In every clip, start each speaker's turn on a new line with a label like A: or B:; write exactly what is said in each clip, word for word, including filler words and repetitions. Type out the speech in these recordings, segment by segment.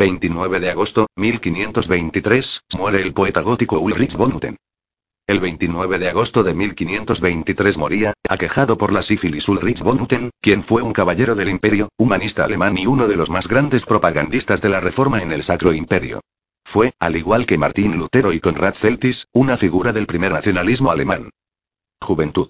A: veintinueve de agosto, mil quinientos veintitrés, muere el poeta gótico Ulrich von Hutten. El veintinueve de agosto de mil quinientos veintitrés moría, aquejado por la sífilis, Ulrich von Hutten, quien fue un caballero del Imperio, humanista alemán y uno de los más grandes propagandistas de la Reforma en el Sacro Imperio. Fue, al igual que Martín Lutero y Conrad Celtis, una figura del primer nacionalismo alemán. Juventud.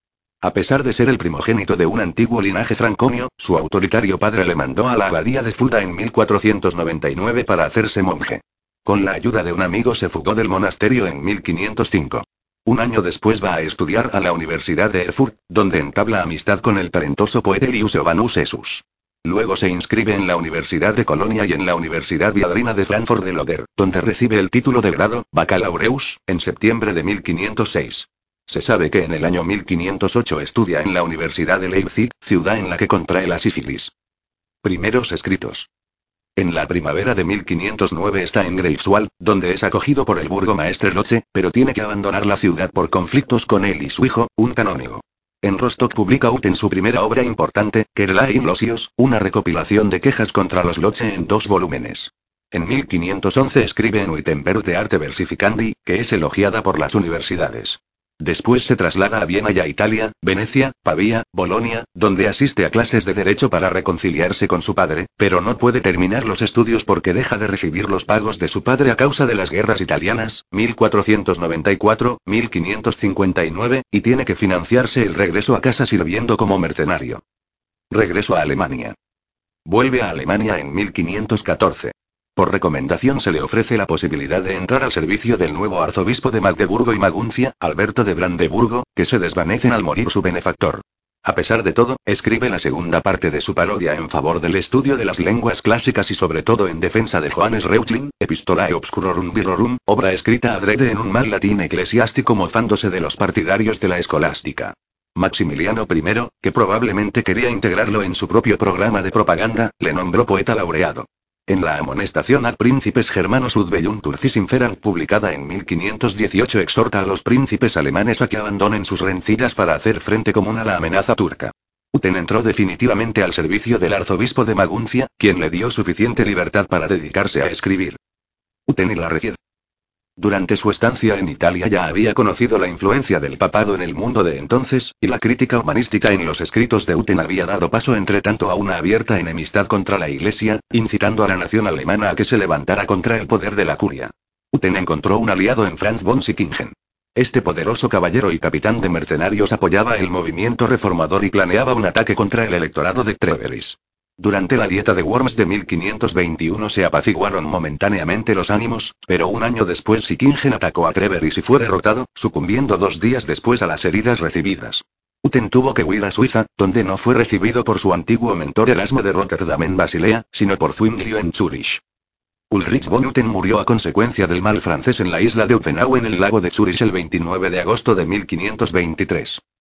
A: A pesar de ser el primogénito de un antiguo linaje franconio, su autoritario padre le mandó a la abadía de Fulda en mil cuatrocientos noventa y nueve para hacerse monje. Con la ayuda de un amigo se fugó del monasterio en mil quinientos cinco. Un año después va a estudiar a la Universidad de Erfurt, donde entabla amistad con el talentoso poeta Elius Eovanus Esus. Luego se inscribe en la Universidad de Colonia y en la Universidad Viadrina de Frankfurt del Oder, donde recibe el título de grado, Baccalaureus, en septiembre de mil quinientos seis. Se sabe que en el año mil quinientos ocho estudia en la Universidad de Leipzig, ciudad en la que contrae la sífilis. Primeros escritos. En la primavera de mil quinientos nueve está en Greifswald, donde es acogido por el burgomaestre Lotze, pero tiene que abandonar la ciudad por conflictos con él y su hijo, un canónigo. En Rostock publica Hutten su primera obra importante, Querelae in Losios, una recopilación de quejas contra los Lotze en dos volúmenes. En mil quinientos once escribe en Wittenberg de Arte Versificandi, que es elogiada por las universidades. Después se traslada a Viena y a Italia, Venecia, Pavía, Bolonia, donde asiste a clases de derecho para reconciliarse con su padre, pero no puede terminar los estudios porque deja de recibir los pagos de su padre a causa de las guerras italianas, mil cuatrocientos noventa y cuatro a mil quinientos cincuenta y nueve, y tiene que financiarse el regreso a casa sirviendo como mercenario. Regreso a Alemania. Vuelve a Alemania en mil quinientos catorce. Por recomendación se le ofrece la posibilidad de entrar al servicio del nuevo arzobispo de Magdeburgo y Maguncia, Alberto de Brandeburgo, que se desvanecen al morir su benefactor. A pesar de todo, escribe la segunda parte de su parodia en favor del estudio de las lenguas clásicas y sobre todo en defensa de Johannes Reuchlin, Epistolae Obscurorum Virorum, obra escrita adrede en un mal latín eclesiástico mofándose de los partidarios de la escolástica. Maximiliano I, que probablemente quería integrarlo en su propio programa de propaganda, le nombró poeta laureado. En la amonestación ad príncipes germanos ut bellum turcis inferant, publicada en mil quinientos dieciocho, exhorta a los príncipes alemanes a que abandonen sus rencillas para hacer frente común a la amenaza turca. Hutten entró definitivamente al servicio del arzobispo de Maguncia, quien le dio suficiente libertad para dedicarse a escribir. Hutten y la Regier. Durante su estancia en Italia ya había conocido la influencia del papado en el mundo de entonces, y la crítica humanística en los escritos de Hutten había dado paso entre tanto a una abierta enemistad contra la Iglesia, incitando a la nación alemana a que se levantara contra el poder de la curia. Hutten encontró un aliado en Franz von Sickingen. Este poderoso caballero y capitán de mercenarios apoyaba el movimiento reformador y planeaba un ataque contra el electorado de Treveris. Durante la Dieta de Worms de mil quinientos veintiuno se apaciguaron momentáneamente los ánimos, pero un año después Sickingen atacó a Treveris y fue derrotado, sucumbiendo dos días después a las heridas recibidas. Hutten tuvo que huir a Suiza, donde no fue recibido por su antiguo mentor Erasmo de Rotterdam en Basilea, sino por Zwinglio en Zúrich. Ulrich von Hutten murió a consecuencia del mal francés en la isla de Uffenau en el lago de Zúrich el veintinueve de agosto de mil quinientos veintitrés.